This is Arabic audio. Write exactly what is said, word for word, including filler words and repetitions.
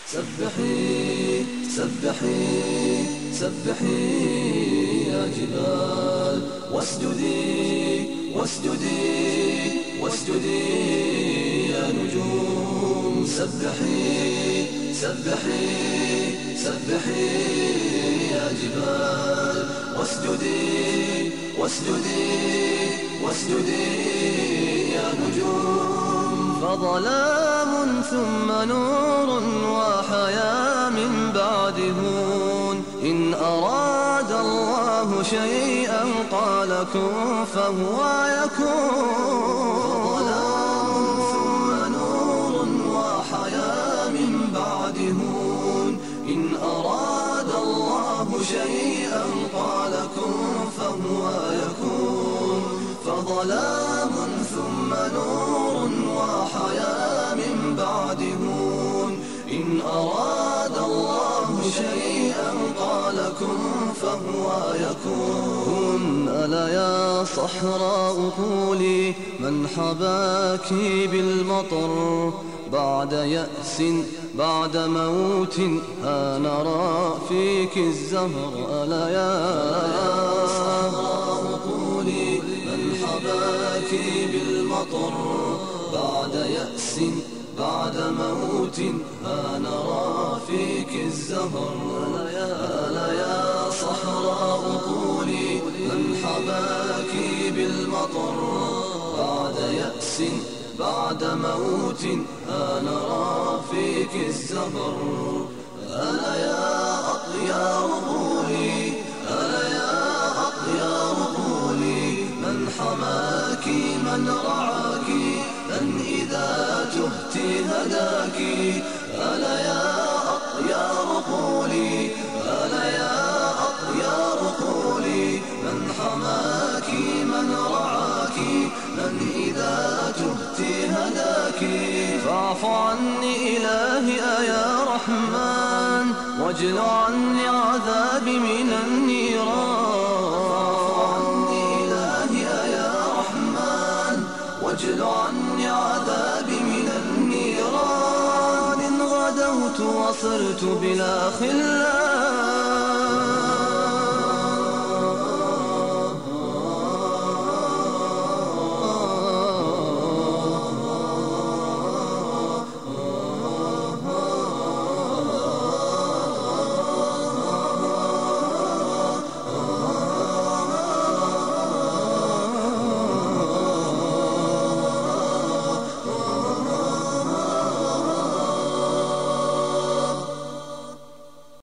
سبحي سبحي سبحي يا جبال، واسجدي واسجدي واسجدي يا نجوم. سبحي سبحي سبحي يا جبال، واسجدي واسجدي واسجدي يا نجوم. فظلام ثم نور وحياة من بعد هون، إن أراد الله شيئا قال كن فهو يكون. فظلام ثم نور وحياة من بعد هون، إن أراد الله شيئا قال كن فهو يكون. فظلام ثم نور وحياة من بعد هون، إن أراد الله شيئا قال كن فهو يكون. ألا يا صحراء قولي من حباك بالمطر، بعد يأس بعد موت ها نرى فيك الزهر. ألا يا صحراء قولي من حباك بالمطر، بعد يأس بعد موت ها نرى فيك الزهر. ألا يا صحراء قولي من حباك بالمطر، بعد يأس بعد موت ها نرى فيك الزهر. ألا يا أطيار قولي، ألا يا أطيار قولي من حماك من رعاك، من إذا تهت هداك. ألا يا أطيار قولي، ألا يا أطيار قولي من حماك من رعاك، من إذا تهت هداك. فاعف عني إلهي يا رحمن، واجل عني عذابي من النيران. واجل عني عذابي من النيران، إن غدوت وصرت بلا خلان.